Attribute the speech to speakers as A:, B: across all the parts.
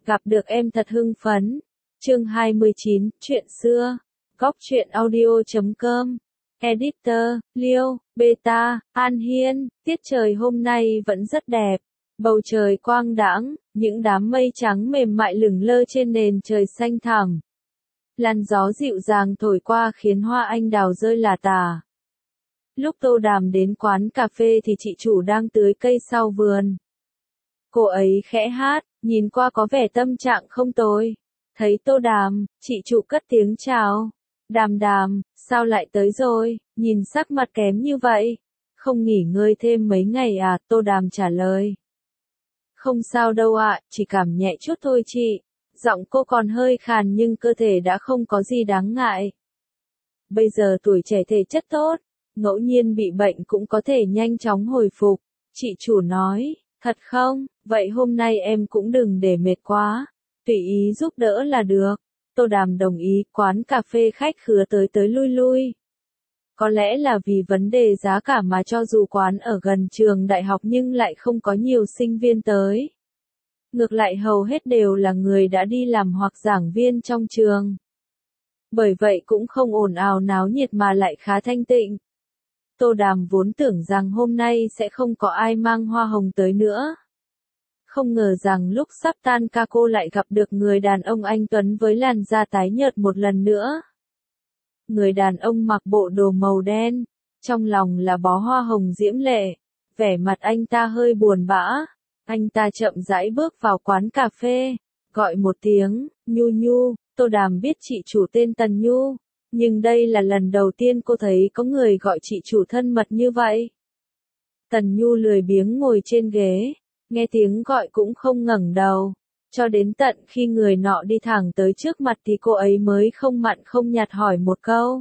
A: Gặp được em thật hưng phấn. Chương 29, chuyện xưa. Góc truyện audio.com. Editor, Liêu, Beta, An Hiên. Tiết trời hôm nay vẫn rất đẹp. Bầu trời quang đãng, những đám mây trắng mềm mại lửng lơ trên nền trời xanh thẳm. Làn gió dịu dàng thổi qua khiến hoa anh đào rơi lả tả. Lúc Tô Đàm đến quán cà phê thì chị chủ đang tưới cây sau vườn. Cô ấy khẽ hát, nhìn qua có vẻ tâm trạng không tồi. Thấy Tô Đàm, chị chủ cất tiếng chào. Đàm Đàm, sao lại tới rồi, nhìn sắc mặt kém như vậy? Không nghỉ ngơi thêm mấy ngày à? Tô Đàm trả lời. Không sao đâu ạ, chỉ cảm nhẹ chút thôi chị. Giọng cô còn hơi khàn nhưng cơ thể đã không có gì đáng ngại. Bây giờ tuổi trẻ thể chất tốt, ngẫu nhiên bị bệnh cũng có thể nhanh chóng hồi phục. Chị chủ nói, thật không? Vậy hôm nay em cũng đừng để mệt quá. Tùy ý giúp đỡ là được. Tô Đàm đồng ý, quán cà phê khách khứa tới tới lui lui. Có lẽ là vì vấn đề giá cả mà cho dù quán ở gần trường đại học nhưng lại không có nhiều sinh viên tới. Ngược lại hầu hết đều là người đã đi làm hoặc giảng viên trong trường. Bởi vậy cũng không ồn ào náo nhiệt mà lại khá thanh tịnh. Tô Đàm vốn tưởng rằng hôm nay sẽ không có ai mang hoa hồng tới nữa. Không ngờ rằng lúc sắp tan ca cô lại gặp được người đàn ông anh tuấn với làn da tái nhợt một lần nữa. Người đàn ông mặc bộ đồ màu đen, trong lòng là bó hoa hồng diễm lệ, vẻ mặt anh ta hơi buồn bã. Anh ta chậm rãi bước vào quán cà phê, gọi một tiếng, Nhu Nhu. Tô Đàm biết chị chủ tên Tần Nhu, nhưng đây là lần đầu tiên cô thấy có người gọi chị chủ thân mật như vậy. Tần Nhu lười biếng ngồi trên ghế, nghe tiếng gọi cũng không ngẩng đầu, cho đến tận khi người nọ đi thẳng tới trước mặt thì cô ấy mới không mặn không nhạt hỏi một câu.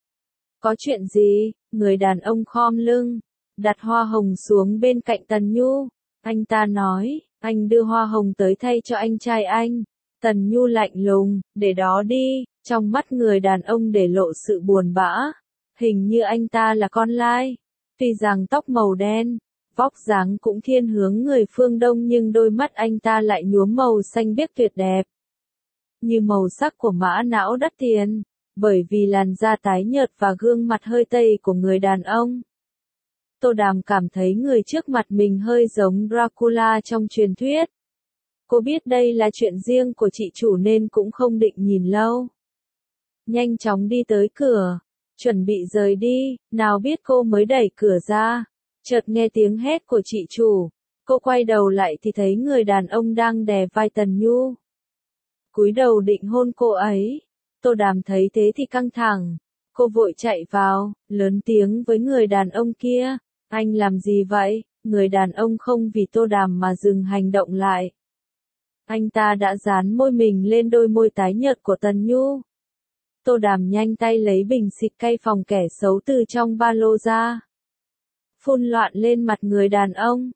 A: Có chuyện gì? Người đàn ông khom lưng, đặt hoa hồng xuống bên cạnh Tần Nhu. Anh ta nói, anh đưa hoa hồng tới thay cho anh trai anh. Tần Nhu lạnh lùng, để đó đi, trong mắt người đàn ông để lộ sự buồn bã. Hình như anh ta là con lai. Tuy rằng tóc màu đen, vóc dáng cũng thiên hướng người phương Đông nhưng đôi mắt anh ta lại nhuốm màu xanh biếc tuyệt đẹp. Như màu sắc của mã não đắt tiền, bởi vì làn da tái nhợt và gương mặt hơi tây của người đàn ông. Tô Đàm cảm thấy người trước mặt mình hơi giống Dracula trong truyền thuyết. Cô biết đây là chuyện riêng của chị chủ nên cũng không định nhìn lâu. Nhanh chóng đi tới cửa, chuẩn bị rời đi, nào biết cô mới đẩy cửa ra. Chợt nghe tiếng hét của chị chủ. Cô quay đầu lại thì thấy người đàn ông đang đè vai Tần Nhu. Cúi đầu định hôn cô ấy. Tô Đàm thấy thế thì căng thẳng. Cô vội chạy vào, lớn tiếng với người đàn ông kia. Anh làm gì vậy? Người đàn ông không vì Tô Đàm mà dừng hành động lại. Anh ta đã dán môi mình lên đôi môi tái nhợt của Tần Nhu. Tô Đàm nhanh tay lấy bình xịt cay phòng kẻ xấu từ trong ba lô ra. Phun loạn lên mặt người đàn ông.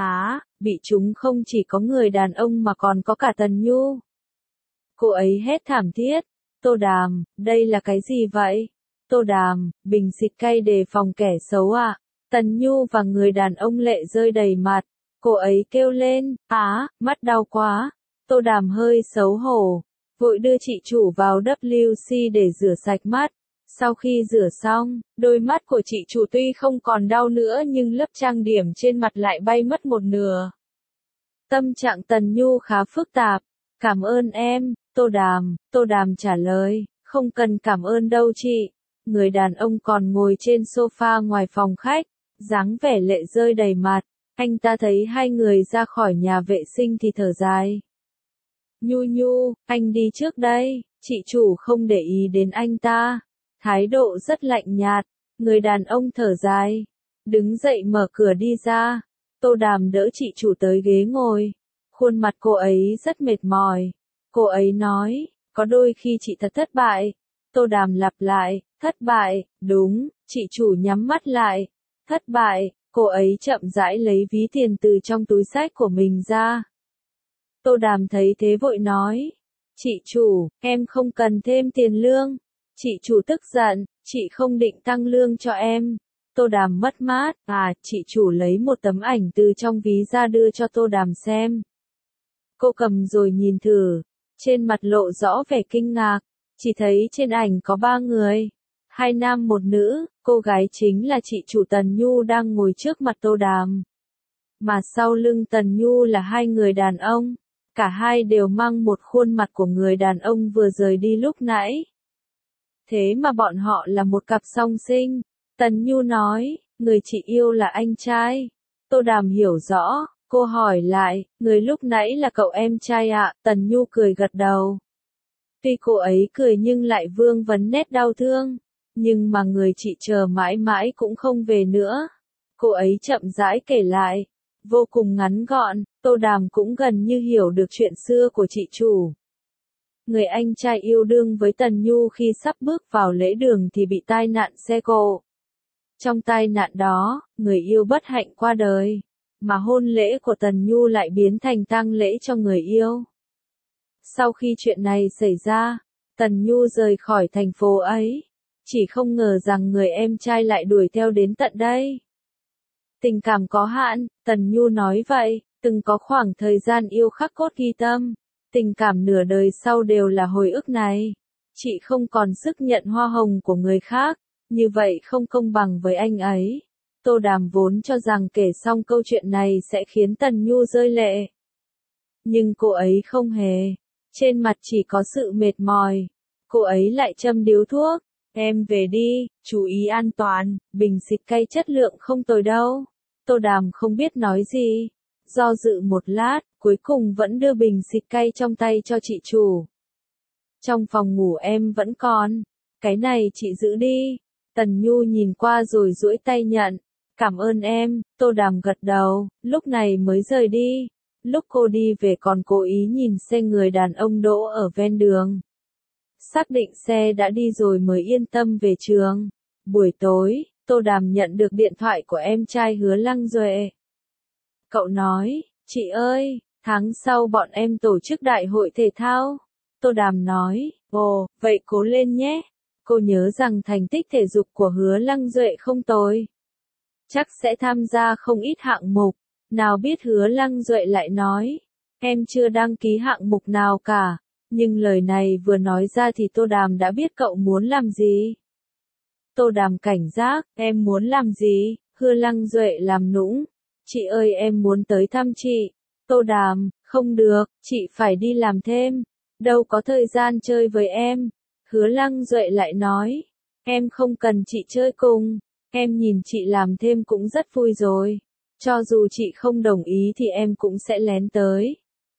A: Bị trúng không chỉ có người đàn ông mà còn có cả Tần Nhu. Cô ấy hét thảm thiết. Tô Đàm, đây là cái gì vậy? Tô Đàm, bình xịt cay đề phòng kẻ xấu à? Tần Nhu và người đàn ông lệ rơi đầy mặt. Cô ấy kêu lên, mắt đau quá. Tô Đàm hơi xấu hổ, vội đưa chị chủ vào WC để rửa sạch mắt. Sau khi rửa xong, đôi mắt của chị chủ tuy không còn đau nữa nhưng lớp trang điểm trên mặt lại bay mất một nửa. Tâm trạng Tần Nhu khá phức tạp. Cảm ơn em, Tô Đàm trả lời, không cần cảm ơn đâu chị. Người đàn ông còn ngồi trên sofa ngoài phòng khách, dáng vẻ lệ rơi đầy mặt. Anh ta thấy hai người ra khỏi nhà vệ sinh thì thở dài. Nhu Nhu, anh đi trước đây. Chị chủ không để ý đến anh ta. Thái độ rất lạnh nhạt. Người đàn ông thở dài, đứng dậy mở cửa đi ra. Tô Đàm đỡ chị chủ tới ghế ngồi. Khuôn mặt cô ấy rất mệt mỏi. Cô ấy nói, có đôi khi chị thật thất bại. Tô Đàm lặp lại, thất bại, đúng. Chị chủ nhắm mắt lại. Thất bại. Cô ấy chậm rãi lấy ví tiền từ trong túi xách của mình ra. Tô Đàm thấy thế vội nói, chị chủ, em không cần thêm tiền lương. Chị chủ tức giận, chị không định tăng lương cho em. Tô Đàm mất mát, chị chủ lấy một tấm ảnh từ trong ví ra đưa cho Tô Đàm xem. Cô cầm rồi nhìn thử, trên mặt lộ rõ vẻ kinh ngạc, chỉ thấy trên ảnh có 3 người, 2 nam 1 nữ, cô gái chính là chị chủ Tần Nhu đang ngồi trước mặt Tô Đàm. Mà sau lưng Tần Nhu là 2 người đàn ông, cả hai đều mang một khuôn mặt của người đàn ông vừa rời đi lúc nãy. Thế mà bọn họ là một cặp song sinh. Tần Nhu nói, người chị yêu là anh trai. Tô Đàm hiểu rõ, cô hỏi lại, người lúc nãy là cậu em trai ạ? Tần Nhu cười gật đầu. Tuy cô ấy cười nhưng lại vương vấn nét đau thương, nhưng mà người chị chờ mãi mãi cũng không về nữa. Cô ấy chậm rãi kể lại, vô cùng ngắn gọn, Tô Đàm cũng gần như hiểu được chuyện xưa của chị chủ. Người anh trai yêu đương với Tần Nhu khi sắp bước vào lễ đường thì bị tai nạn xe cộ. Trong tai nạn đó, người yêu bất hạnh qua đời, mà hôn lễ của Tần Nhu lại biến thành tang lễ cho người yêu. Sau khi chuyện này xảy ra, Tần Nhu rời khỏi thành phố ấy, chỉ không ngờ rằng người em trai lại đuổi theo đến tận đây. Tình cảm có hạn, Tần Nhu nói vậy, từng có khoảng thời gian yêu khắc cốt ghi tâm, tình cảm nửa đời sau đều là hồi ức này. Chị không còn sức nhận hoa hồng của người khác, như vậy không công bằng với anh ấy. Tô Đàm vốn cho rằng kể xong câu chuyện này sẽ khiến Tần Nhu rơi lệ. Nhưng cô ấy không hề, trên mặt chỉ có sự mệt mỏi. Cô ấy lại châm điếu thuốc, em về đi, chú ý an toàn, bình xịt cay chất lượng không tồi đâu. Tô Đàm không biết nói gì, do dự một lát, cuối cùng vẫn đưa bình xịt cay trong tay cho chị chủ. Trong phòng ngủ em vẫn còn, cái này chị giữ đi. Tần Nhu nhìn qua rồi duỗi tay nhận, cảm ơn em. Tô Đàm gật đầu, lúc này mới rời đi. Lúc cô đi về còn cố ý nhìn xe người đàn ông đỗ ở ven đường. Xác định xe đã đi rồi mới yên tâm về trường. Buổi tối, Tô Đàm nhận được điện thoại của em trai Hứa Lăng Duệ. Cậu nói, chị ơi, tháng sau bọn em tổ chức đại hội thể thao. Tô Đàm nói, ồ, vậy cố lên nhé. Cô nhớ rằng thành tích thể dục của Hứa Lăng Duệ không tồi, chắc sẽ tham gia không ít hạng mục. Nào biết Hứa Lăng Duệ lại nói, em chưa đăng ký hạng mục nào cả. Nhưng lời này vừa nói ra thì Tô Đàm đã biết cậu muốn làm gì. Tô Đàm cảnh giác, em muốn làm gì? Hứa Lăng Duệ làm nũng. Chị ơi em muốn tới thăm chị. Tô Đàm, không được, chị phải đi làm thêm. Đâu có thời gian chơi với em. Hứa Lăng Duệ lại nói, em không cần chị chơi cùng. Em nhìn chị làm thêm cũng rất vui rồi. Cho dù chị không đồng ý thì em cũng sẽ lén tới.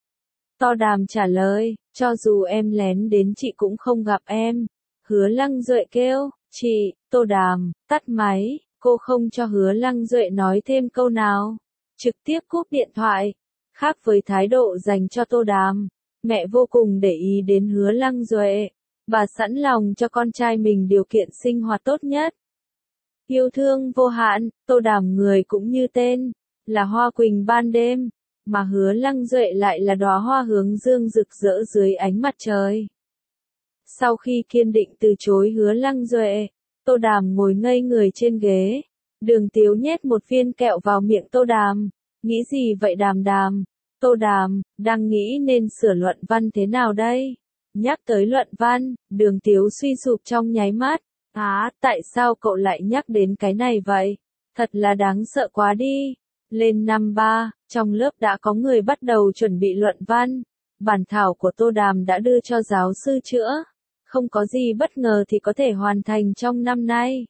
A: Tô Đàm trả lời, cho dù em lén đến chị cũng không gặp em. Hứa Lăng Duệ kêu, chị. Tô Đàm, tắt máy, cô không cho Hứa Lăng Duệ nói thêm câu nào. Trực tiếp cúp điện thoại. Khác với thái độ dành cho Tô Đàm, mẹ vô cùng để ý đến Hứa Lăng Duệ. Bà sẵn lòng cho con trai mình điều kiện sinh hoạt tốt nhất. Yêu thương vô hạn, Tô Đàm người cũng như tên, là hoa quỳnh ban đêm, mà Hứa Lăng Duệ lại là đóa hoa hướng dương rực rỡ dưới ánh mặt trời. Sau khi kiên định từ chối Hứa Lăng Duệ, Tô Đàm ngồi ngây người trên ghế. Đường Tiếu nhét một viên kẹo vào miệng Tô Đàm. Nghĩ gì vậy Đàm Đàm? Tô Đàm, đang nghĩ nên sửa luận văn thế nào đây? Nhắc tới luận văn, Đường Tiếu suy sụp trong nháy mắt. Tại sao cậu lại nhắc đến cái này vậy? Thật là đáng sợ quá đi. Lên năm 3, trong lớp đã có người bắt đầu chuẩn bị luận văn. Bản thảo của Tô Đàm đã đưa cho giáo sư chữa. Không có gì bất ngờ thì có thể hoàn thành trong năm nay.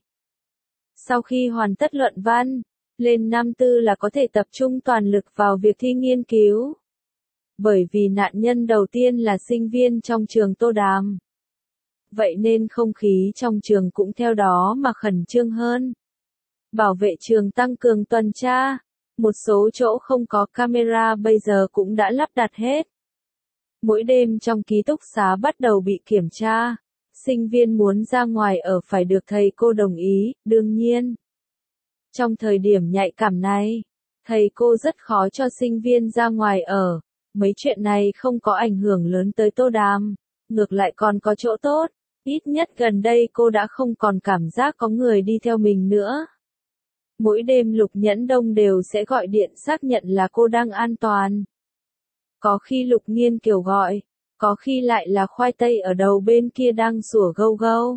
A: Sau khi hoàn tất luận văn, lên năm 4 là có thể tập trung toàn lực vào việc thi nghiên cứu. Bởi vì nạn nhân đầu tiên là sinh viên trong trường Tô Đàm. Vậy nên không khí trong trường cũng theo đó mà khẩn trương hơn. Bảo vệ trường tăng cường tuần tra. Một số chỗ không có camera bây giờ cũng đã lắp đặt hết. Mỗi đêm trong ký túc xá bắt đầu bị kiểm tra. Sinh viên muốn ra ngoài ở phải được thầy cô đồng ý, đương nhiên. Trong thời điểm nhạy cảm này, thầy cô rất khó cho sinh viên ra ngoài ở. Mấy chuyện này không có ảnh hưởng lớn tới Tô Đàm, ngược lại còn có chỗ tốt. Ít nhất gần đây cô đã không còn cảm giác có người đi theo mình nữa. Mỗi đêm Lục Nhẫn Đông đều sẽ gọi điện xác nhận là cô đang an toàn. Có khi Lục Nghiên Kiều gọi, có khi lại là khoai tây ở đầu bên kia đang sủa gâu gâu.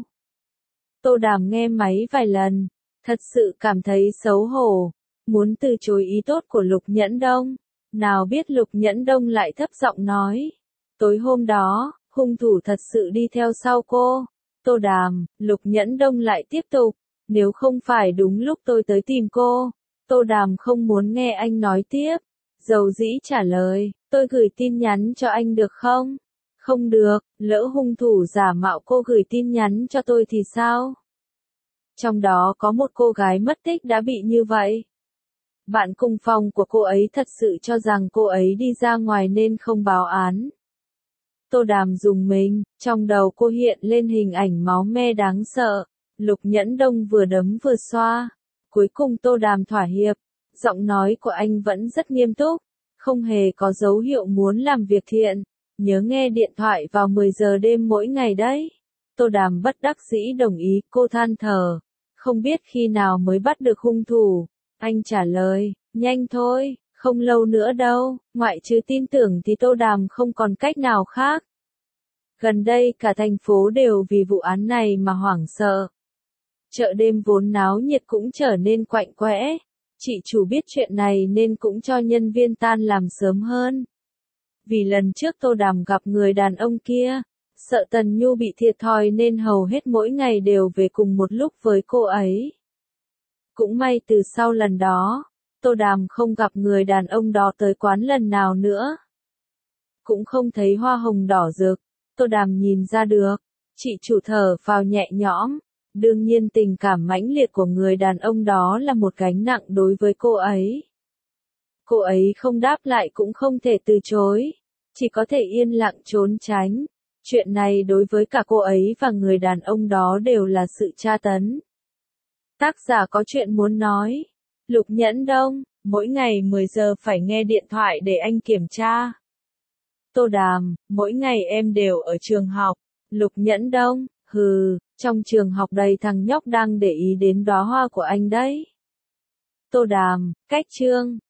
A: Tô Đàm nghe máy vài lần, thật sự cảm thấy xấu hổ, muốn từ chối ý tốt của Lục Nhẫn Đông. Nào biết Lục Nhẫn Đông lại thấp giọng nói. Tối hôm đó, hung thủ thật sự đi theo sau cô. Tô Đàm, Lục Nhẫn Đông lại tiếp tục. Nếu không phải đúng lúc tôi tới tìm cô. Tô Đàm không muốn nghe anh nói tiếp. Dầu dĩ trả lời, tôi gửi tin nhắn cho anh được không? Không được, lỡ hung thủ giả mạo cô gửi tin nhắn cho tôi thì sao? Trong đó có một cô gái mất tích đã bị như vậy. Bạn cùng phòng của cô ấy thật sự cho rằng cô ấy đi ra ngoài nên không báo án. Tô Đàm rùng mình, trong đầu cô hiện lên hình ảnh máu me đáng sợ. Lục Nhẫn Đông vừa đấm vừa xoa. Cuối cùng Tô Đàm thỏa hiệp. Giọng nói của anh vẫn rất nghiêm túc, không hề có dấu hiệu muốn làm việc thiện. Nhớ nghe điện thoại vào 10 giờ đêm mỗi ngày đấy. Tô Đàm bất đắc dĩ đồng ý, cô than thở. Không biết khi nào mới bắt được hung thủ. Anh trả lời, nhanh thôi, không lâu nữa đâu, ngoại trừ tin tưởng thì Tô Đàm không còn cách nào khác. Gần đây cả thành phố đều vì vụ án này mà hoảng sợ. Chợ đêm vốn náo nhiệt cũng trở nên quạnh quẽ. Chị chủ biết chuyện này nên cũng cho nhân viên tan làm sớm hơn. Vì lần trước Tô Đàm gặp người đàn ông kia, sợ Tần Nhu bị thiệt thòi nên hầu hết mỗi ngày đều về cùng một lúc với cô ấy. Cũng may từ sau lần đó, Tô Đàm không gặp người đàn ông đó tới quán lần nào nữa. Cũng không thấy hoa hồng đỏ rực, Tô Đàm nhìn ra được. Chị chủ thở phào nhẹ nhõm. Đương nhiên tình cảm mãnh liệt của người đàn ông đó là một gánh nặng đối với cô ấy. Cô ấy không đáp lại cũng không thể từ chối, chỉ có thể yên lặng trốn tránh. Chuyện này đối với cả cô ấy và người đàn ông đó đều là sự tra tấn. Tác giả có chuyện muốn nói. Lục Nhẫn Đông, mỗi ngày 10 giờ phải nghe điện thoại để anh kiểm tra. Tô Đàm, mỗi ngày em đều ở trường học. Lục Nhẫn Đông, hừ, trong trường học đầy thằng nhóc đang để ý đến đóa hoa của anh đấy. Tô Đàm, cách chương.